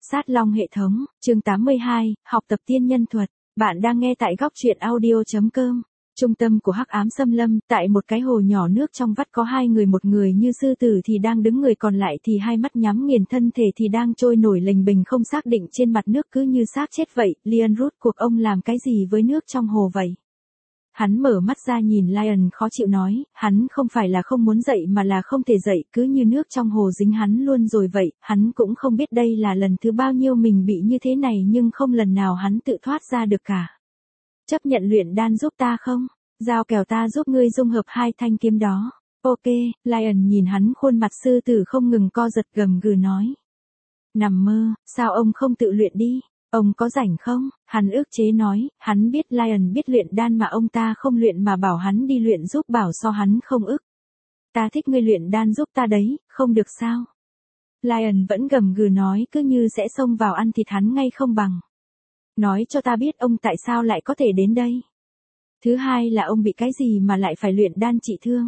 Sát Long hệ thống, chương 82, học tập tiên nhân thuật. Bạn đang nghe tại góc truyện audio.com. Trung tâm của hắc ám xâm lâm, tại một cái hồ nhỏ nước trong vắt có hai người, một người như sư tử thì đang đứng, người còn lại thì hai mắt nhắm nghiền, thân thể thì đang trôi nổi lềnh bềnh không xác định trên mặt nước cứ như xác chết vậy. Lion, rốt cuộc ông làm cái gì với nước trong hồ vậy? Hắn mở mắt ra nhìn Lion khó chịu nói, hắn không phải là không muốn dậy mà là không thể dậy, cứ như nước trong hồ dính hắn luôn rồi vậy. Hắn cũng không biết đây là lần thứ bao nhiêu mình bị như thế này, nhưng không lần nào hắn tự thoát ra được cả. Chấp nhận luyện đan giúp ta không? Giao kèo ta giúp ngươi dung hợp hai thanh kiếm đó. Ok, Lion nhìn hắn, khuôn mặt sư tử không ngừng co giật, gầm gừ nói. Nằm mơ, sao ông không tự luyện đi? Ông có rảnh không? Hắn ức chế nói, hắn biết Lion biết luyện đan mà ông ta không luyện mà bảo hắn đi luyện giúp, bảo so hắn không ức. Ta thích ngươi luyện đan giúp ta đấy, không được sao? Lion vẫn gầm gừ nói, cứ như sẽ xông vào ăn thịt hắn ngay không bằng. Nói cho ta biết ông tại sao lại có thể đến đây. Thứ hai là ông bị cái gì mà lại phải luyện đan trị thương?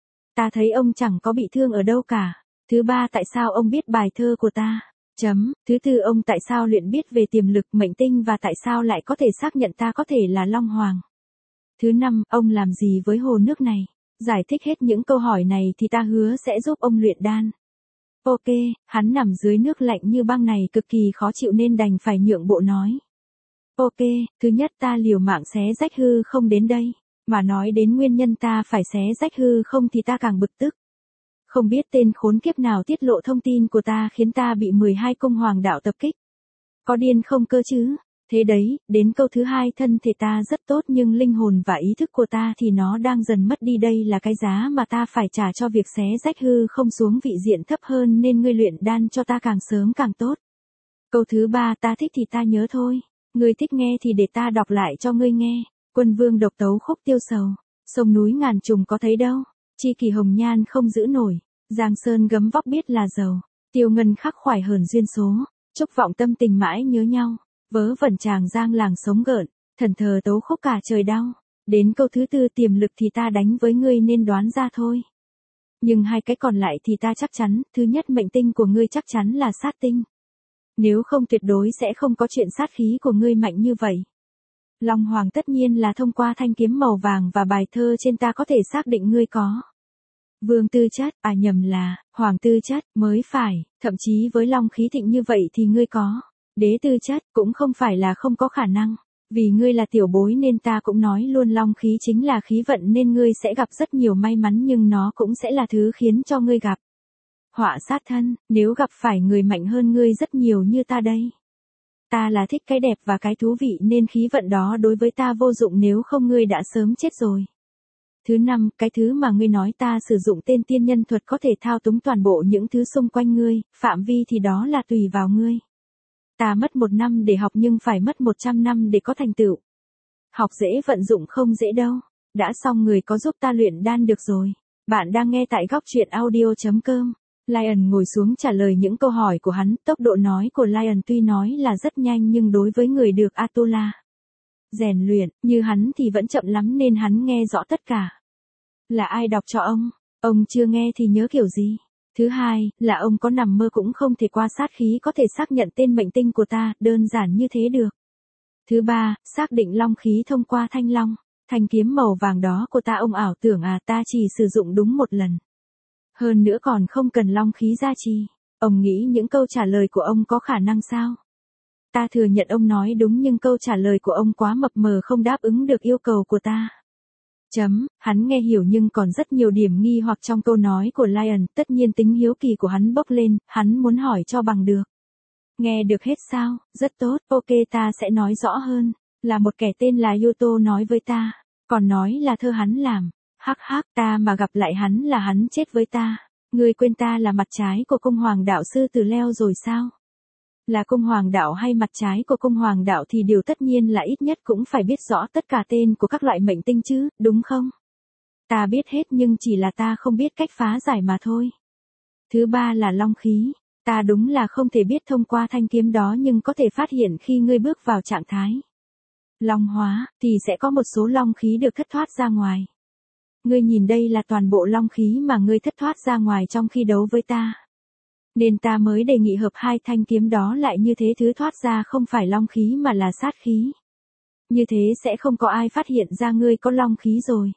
Ta thấy ông chẳng có bị thương ở đâu cả. Thứ ba, tại sao ông biết bài thơ của ta? Thứ tư, ông tại sao luyện biết về tiềm lực mệnh tinh và tại sao lại có thể xác nhận ta có thể là Long Hoàng? Thứ năm, ông làm gì với hồ nước này? Giải thích hết những câu hỏi này thì ta hứa sẽ giúp ông luyện đan. Ok, hắn nằm dưới nước lạnh như băng này cực kỳ khó chịu nên đành phải nhượng bộ nói. Ok, thứ nhất, ta liều mạng xé rách hư không đến đây. Mà nói đến nguyên nhân ta phải xé rách hư không thì ta càng bực tức. Không biết tên khốn kiếp nào tiết lộ thông tin của ta khiến ta bị 12 cung hoàng đạo tập kích. Có điên không cơ chứ? Thế đấy, đến câu thứ hai, thân thể ta rất tốt nhưng linh hồn và ý thức của ta thì nó đang dần mất đi, đây là cái giá mà ta phải trả cho việc xé rách hư không xuống vị diện thấp hơn, nên ngươi luyện đan cho ta càng sớm càng tốt. Câu thứ ba, ta thích thì ta nhớ thôi. Ngươi thích nghe thì để ta đọc lại cho ngươi nghe. Quân vương độc tấu khúc tiêu sầu. Sông núi ngàn trùng có thấy đâu. Chi kỳ hồng nhan không giữ nổi. Giang sơn gấm vóc biết là giàu. Tiêu ngân khắc khoải hờn duyên số. Chúc vọng tâm tình mãi nhớ nhau. Vớ vẩn chàng giang làng sống gợn. Thần thờ tấu khúc cả trời đau. Đến câu thứ tư, tiềm lực thì ta đánh với ngươi nên đoán ra thôi. Nhưng hai cái còn lại thì ta chắc chắn. Thứ nhất, mệnh tinh của ngươi chắc chắn là sát tinh. Nếu không tuyệt đối sẽ không có chuyện sát khí của ngươi mạnh như vậy. Long Hoàng tất nhiên là thông qua thanh kiếm màu vàng và bài thơ trên ta có thể xác định ngươi có. Vương tư chất, nhầm là, Hoàng tư chất, mới phải, thậm chí với long khí thịnh như vậy thì ngươi có. Đế tư chất, cũng không phải là không có khả năng. Vì ngươi là tiểu bối nên ta cũng nói luôn, long khí chính là khí vận nên ngươi sẽ gặp rất nhiều may mắn, nhưng nó cũng sẽ là thứ khiến cho ngươi gặp họa sát thân, nếu gặp phải người mạnh hơn ngươi rất nhiều như ta đây. Ta là thích cái đẹp và cái thú vị nên khí vận đó đối với ta vô dụng, nếu không ngươi đã sớm chết rồi. Thứ năm, cái thứ mà ngươi nói ta sử dụng tên tiên nhân thuật có thể thao túng toàn bộ những thứ xung quanh ngươi, phạm vi thì đó là tùy vào ngươi. Ta mất 1 năm để học nhưng phải mất 100 năm để có thành tựu. Học dễ vận dụng không dễ đâu. Đã xong, người có giúp ta luyện đan được rồi. Bạn đang nghe tại góc truyện audio.com. Lion ngồi xuống trả lời những câu hỏi của hắn. Tốc độ nói của Lion tuy nói là rất nhanh nhưng đối với người được Atula rèn luyện như hắn thì vẫn chậm lắm nên hắn nghe rõ tất cả. Là ai đọc cho ông? Ông chưa nghe thì nhớ kiểu gì? Thứ hai, là ông có nằm mơ cũng không thể qua sát khí có thể xác nhận tên mệnh tinh của ta, đơn giản như thế được. Thứ ba, xác định long khí thông qua thanh long, thanh kiếm màu vàng đó của ta, ông ảo tưởng ta chỉ sử dụng đúng 1 lần. Hơn nữa còn không cần long khí gia trì. Ông nghĩ những câu trả lời của ông có khả năng sao? Ta thừa nhận ông nói đúng nhưng câu trả lời của ông quá mập mờ, không đáp ứng được yêu cầu của ta. Hắn nghe hiểu nhưng còn rất nhiều điểm nghi hoặc trong câu nói của Lion, tất nhiên tính hiếu kỳ của hắn bốc lên, hắn muốn hỏi cho bằng được. Nghe được hết sao? Rất tốt, ok, ta sẽ nói rõ hơn. Là một kẻ tên là Yuto nói với ta, còn nói là thơ hắn làm. Hắc hắc, ta mà gặp lại hắn là hắn chết với ta. Ngươi quên ta là mặt trái của cung hoàng đạo sư tử leo rồi sao? Là cung hoàng đạo hay mặt trái của cung hoàng đạo thì điều tất nhiên là ít nhất cũng phải biết rõ tất cả tên của các loại mệnh tinh chứ, đúng không? Ta biết hết nhưng chỉ là ta không biết cách phá giải mà thôi. Thứ ba là long khí. Ta đúng là không thể biết thông qua thanh kiếm đó nhưng có thể phát hiện khi ngươi bước vào trạng thái long hóa, thì sẽ có một số long khí được thất thoát ra ngoài. Ngươi nhìn đây là toàn bộ long khí mà ngươi thất thoát ra ngoài trong khi đấu với ta. Nên ta mới đề nghị hợp hai thanh kiếm đó lại, như thế thứ thoát ra không phải long khí mà là sát khí. Như thế sẽ không có ai phát hiện ra ngươi có long khí rồi.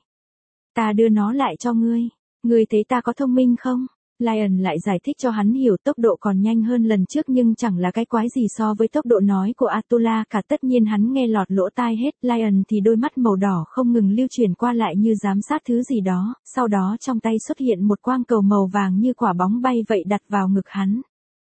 Ta đưa nó lại cho ngươi. Ngươi thấy ta có thông minh không? Lion lại giải thích cho hắn hiểu, tốc độ còn nhanh hơn lần trước nhưng chẳng là cái quái gì so với tốc độ nói của Atula cả. Tất nhiên hắn nghe lọt lỗ tai hết. Lion thì đôi mắt màu đỏ không ngừng lưu chuyển qua lại như giám sát thứ gì đó, sau đó trong tay xuất hiện một quang cầu màu vàng như quả bóng bay vậy đặt vào ngực hắn.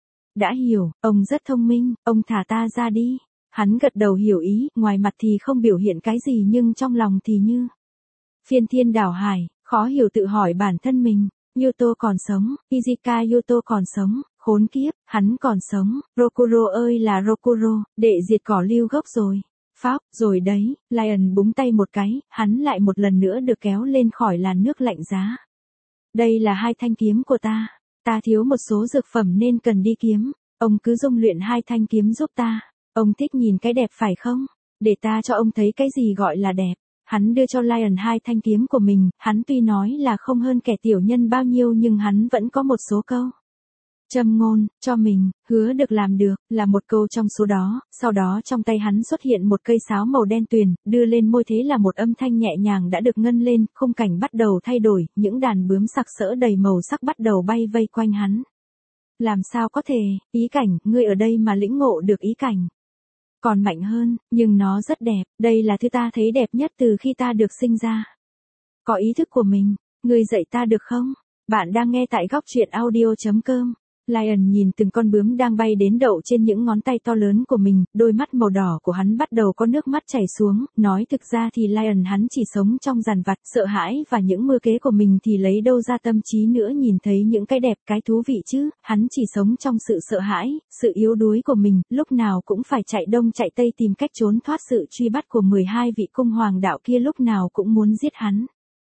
Đã hiểu, ông rất thông minh, ông thả ta ra đi. Hắn gật đầu hiểu ý, ngoài mặt thì không biểu hiện cái gì nhưng trong lòng thì như phiên thiên đảo hải, khó hiểu tự hỏi bản thân mình. Yuto còn sống, Izuka Yuto còn sống, khốn kiếp, hắn còn sống, Rokuro ơi là Rokuro, đệ diệt cỏ lưu gốc rồi. Pháo, rồi đấy, Lion búng tay một cái, hắn lại một lần nữa được kéo lên khỏi làn nước lạnh giá. Đây là hai thanh kiếm của ta thiếu một số dược phẩm nên cần đi kiếm, ông cứ dung luyện hai thanh kiếm giúp ta. Ông thích nhìn cái đẹp phải không? Để ta cho ông thấy cái gì gọi là đẹp. Hắn đưa cho Lion hai thanh kiếm của mình, hắn tuy nói là không hơn kẻ tiểu nhân bao nhiêu nhưng hắn vẫn có một số câu châm ngôn cho mình, hứa được làm được, là một câu trong số đó. Sau đó trong tay hắn xuất hiện một cây sáo màu đen tuyền, đưa lên môi thế là một âm thanh nhẹ nhàng đã được ngân lên, khung cảnh bắt đầu thay đổi, những đàn bướm sặc sỡ đầy màu sắc bắt đầu bay vây quanh hắn. Làm sao có thể, ý cảnh, ngươi ở đây mà lĩnh ngộ được ý cảnh. Còn mạnh hơn, nhưng nó rất đẹp, đây là thứ ta thấy đẹp nhất từ khi ta được sinh ra. Có ý thức của mình, ngươi dạy ta được không? Bạn đang nghe tại góc truyện audio.com. Lion nhìn từng con bướm đang bay đến đậu trên những ngón tay to lớn của mình, đôi mắt màu đỏ của hắn bắt đầu có nước mắt chảy xuống, nói thực ra thì Lion hắn chỉ sống trong dằn vặt, sợ hãi và những mưu kế của mình thì lấy đâu ra tâm trí nữa nhìn thấy những cái đẹp, cái thú vị chứ, hắn chỉ sống trong sự sợ hãi, sự yếu đuối của mình, lúc nào cũng phải chạy đông chạy tây tìm cách trốn thoát sự truy bắt của 12 vị cung hoàng đạo kia lúc nào cũng muốn giết hắn.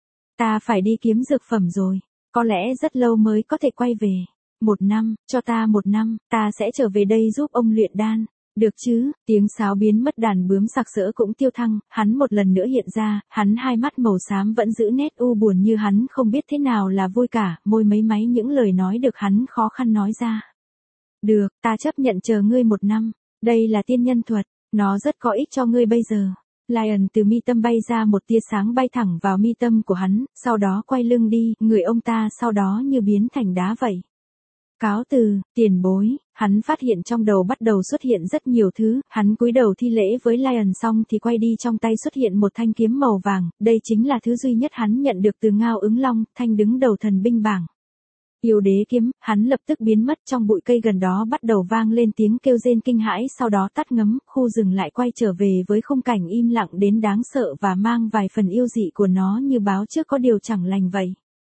Ta phải đi kiếm dược phẩm rồi, có lẽ rất lâu mới có thể quay về. 1 năm, cho ta 1 năm, ta sẽ trở về đây giúp ông luyện đan. Được chứ, tiếng sáo biến mất, đàn bướm sặc sỡ cũng tiêu thăng, hắn một lần nữa hiện ra, hắn hai mắt màu xám vẫn giữ nét u buồn như hắn không biết thế nào là vui cả, môi mấy máy những lời nói được hắn khó khăn nói ra. Được, ta chấp nhận chờ ngươi 1 năm, đây là tiên nhân thuật, nó rất có ích cho ngươi bây giờ. Lion từ mi tâm bay ra một tia sáng bay thẳng vào mi tâm của hắn, sau đó quay lưng đi, người ông ta sau đó như biến thành đá vậy. Cáo từ, tiền bối, hắn phát hiện trong đầu bắt đầu xuất hiện rất nhiều thứ, hắn cúi đầu thi lễ với Lion xong thì quay đi, trong tay xuất hiện một thanh kiếm màu vàng, đây chính là thứ duy nhất hắn nhận được từ Ngao Ứng Long, thanh đứng đầu thần binh bảng. Yêu đế kiếm, hắn lập tức biến mất, trong bụi cây gần đó bắt đầu vang lên tiếng kêu rên kinh hãi, sau đó tắt ngấm, khu rừng lại quay trở về với khung cảnh im lặng đến đáng sợ và mang vài phần yêu dị của nó như báo trước có điều chẳng lành vậy.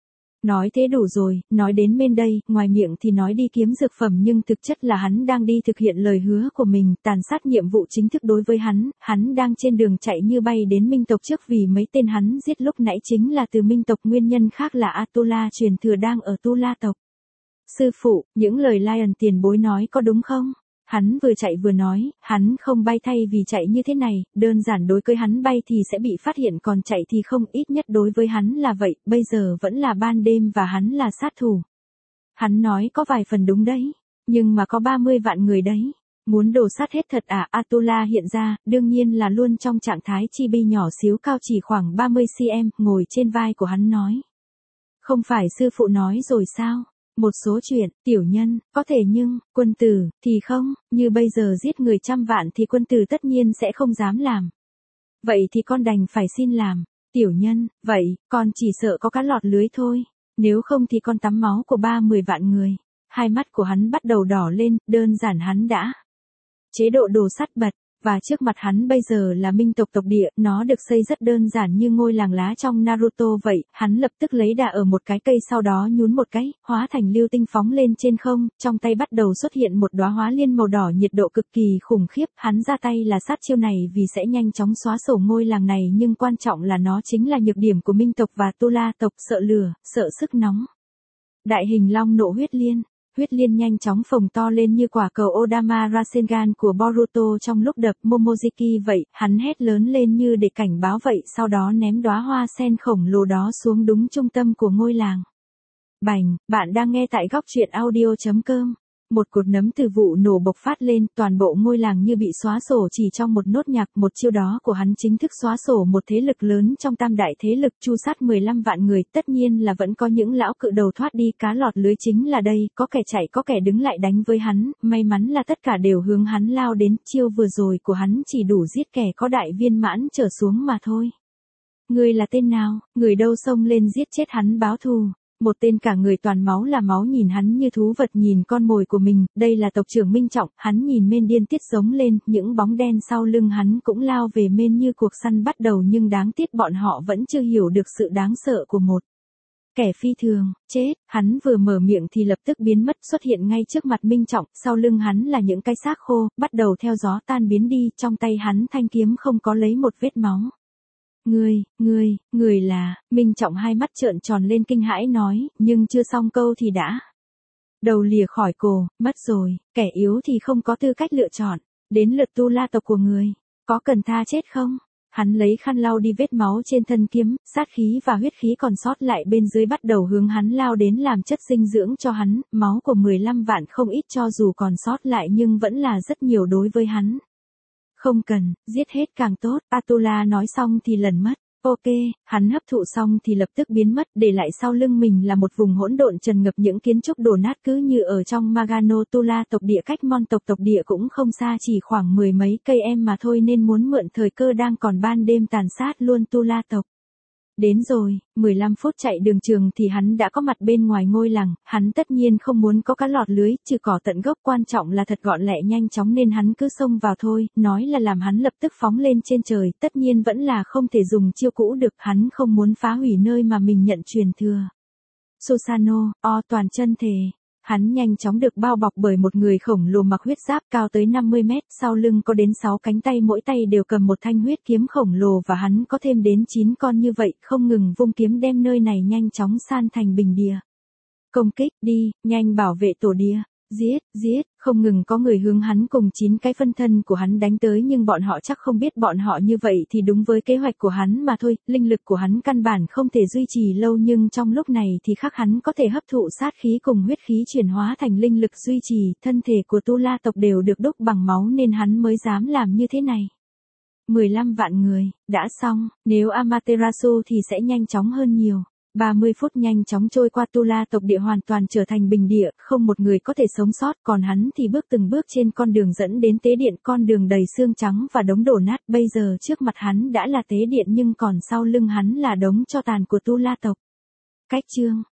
Nói thế đủ rồi, nói đến bên đây, ngoài miệng thì nói đi kiếm dược phẩm nhưng thực chất là hắn đang đi thực hiện lời hứa của mình, tàn sát nhiệm vụ chính thức đối với hắn đang trên đường chạy như bay đến Minh tộc trước vì mấy tên hắn giết lúc nãy chính là từ Minh tộc, nguyên nhân khác là Atula truyền thừa đang ở Tu La tộc. Sư phụ, những lời Lion tiền bối nói có đúng không? Hắn vừa chạy vừa nói, hắn không bay thay vì chạy như thế này, đơn giản đối với hắn bay thì sẽ bị phát hiện còn chạy thì không, ít nhất đối với hắn là vậy, bây giờ vẫn là ban đêm và hắn là sát thủ. Hắn nói có vài phần đúng đấy, nhưng mà có 30 vạn người đấy. Muốn đổ sát hết thật à? Atula hiện ra, đương nhiên là luôn trong trạng thái chibi nhỏ xíu cao chỉ khoảng 30cm, ngồi trên vai của hắn nói. Không phải sư phụ nói rồi sao? Một số chuyện, tiểu nhân, có thể nhưng, quân tử, thì không, như bây giờ giết người 100 vạn thì quân tử tất nhiên sẽ không dám làm. Vậy thì con đành phải xin làm, tiểu nhân, vậy, con chỉ sợ có cá lọt lưới thôi, nếu không thì con tắm máu của 30 vạn người. Hai mắt của hắn bắt đầu đỏ lên, đơn giản hắn đã chế độ đồ sắt bật. Và trước mặt hắn bây giờ là Minh tộc tộc địa, nó được xây rất đơn giản như ngôi làng lá trong Naruto vậy, hắn lập tức lấy đà ở một cái cây sau đó nhún một cái, hóa thành lưu tinh phóng lên trên không, trong tay bắt đầu xuất hiện một đóa hóa liên màu đỏ nhiệt độ cực kỳ khủng khiếp, hắn ra tay là sát chiêu này vì sẽ nhanh chóng xóa sổ ngôi làng này nhưng quan trọng là nó chính là nhược điểm của Minh tộc và Tu La tộc, sợ lửa, sợ sức nóng. Đại hình long nộ huyết liên. Huyết liên nhanh chóng phồng to lên như quả cầu Odama Rasengan của Boruto trong lúc đập Momoziki vậy, hắn hét lớn lên như để cảnh báo vậy, sau đó ném đóa hoa sen khổng lồ đó xuống đúng trung tâm của ngôi làng. Bành, bạn đang nghe tại góc truyện audio.com. Một cột nấm từ vụ nổ bộc phát lên, toàn bộ ngôi làng như bị xóa sổ chỉ trong một nốt nhạc. Một chiêu đó của hắn chính thức xóa sổ một thế lực lớn trong tam đại thế lực, chu sát 15 vạn người. Tất nhiên là vẫn có những lão cự đầu thoát đi, cá lọt lưới chính là đây, có kẻ chạy có kẻ đứng lại đánh với hắn, may mắn là tất cả đều hướng hắn lao đến. Chiêu vừa rồi của hắn chỉ đủ giết kẻ có đại viên mãn trở xuống mà thôi. Người là tên nào, người đâu xông lên giết chết hắn báo thù. Một tên cả người toàn máu là máu nhìn hắn như thú vật nhìn con mồi của mình, đây là tộc trưởng Minh Trọng, hắn nhìn Mên điên tiết giống lên, những bóng đen sau lưng hắn cũng lao về Mên như cuộc săn bắt đầu, nhưng đáng tiếc bọn họ vẫn chưa hiểu được sự đáng sợ của một kẻ phi thường. Chết, hắn vừa mở miệng thì lập tức biến mất, xuất hiện ngay trước mặt Minh Trọng, sau lưng hắn là những cái xác khô, bắt đầu theo gió tan biến đi, trong tay hắn thanh kiếm không có lấy một vết máu. Người là, Minh Trọng hai mắt trợn tròn lên kinh hãi nói, nhưng chưa xong câu thì đã đầu lìa khỏi cổ, mất rồi, kẻ yếu thì không có tư cách lựa chọn, đến lượt Tu La tộc của người, có cần tha chết không? Hắn lấy khăn lau đi vết máu trên thân kiếm, sát khí và huyết khí còn sót lại bên dưới bắt đầu hướng hắn lao đến làm chất dinh dưỡng cho hắn, máu của 15 vạn không ít cho dù còn sót lại nhưng vẫn là rất nhiều đối với hắn. Không cần, giết hết càng tốt, Atula nói xong thì lần mất. Ok, hắn hấp thụ xong thì lập tức biến mất, để lại sau lưng mình là một vùng hỗn độn trần ngập những kiến trúc đổ nát cứ như ở trong Magano. Tula tộc địa cách Mon tộc địa cũng không xa, chỉ khoảng 10 mấy cây em mà thôi, nên muốn mượn thời cơ đang còn ban đêm tàn sát luôn Tula tộc. Đến rồi, 15 phút chạy đường trường thì hắn đã có mặt bên ngoài ngôi làng, hắn tất nhiên không muốn có cá lọt lưới, trừ cỏ tận gốc, quan trọng là thật gọn lẹ nhanh chóng nên hắn cứ xông vào thôi, nói là làm hắn lập tức phóng lên trên trời, tất nhiên vẫn là không thể dùng chiêu cũ được, hắn không muốn phá hủy nơi mà mình nhận truyền thừa. Susano, toàn chân thể. Hắn nhanh chóng được bao bọc bởi một người khổng lồ mặc huyết giáp cao tới 50 mét, sau lưng có đến 6 cánh tay, mỗi tay đều cầm một thanh huyết kiếm khổng lồ và hắn có thêm đến 9 con như vậy, không ngừng vung kiếm đem nơi này nhanh chóng san thành bình địa. Công kích, đi, nhanh bảo vệ tổ địa. Giết, không ngừng có người hướng hắn cùng 9 cái phân thân của hắn đánh tới, nhưng bọn họ chắc không biết bọn họ như vậy thì đúng với kế hoạch của hắn mà thôi, linh lực của hắn căn bản không thể duy trì lâu, nhưng trong lúc này thì khác, hắn có thể hấp thụ sát khí cùng huyết khí chuyển hóa thành linh lực duy trì, thân thể của Tu La tộc đều được đúc bằng máu nên hắn mới dám làm như thế này. 15 vạn người, đã xong, nếu Amaterasu thì sẽ nhanh chóng hơn nhiều. 30 phút nhanh chóng trôi qua, Tu La tộc địa hoàn toàn trở thành bình địa, không một người có thể sống sót, còn hắn thì bước từng bước trên con đường dẫn đến tế điện, con đường đầy xương trắng và đống đổ nát, bây giờ trước mặt hắn đã là tế điện nhưng còn sau lưng hắn là đống tro tàn của Tu La tộc. Cách chương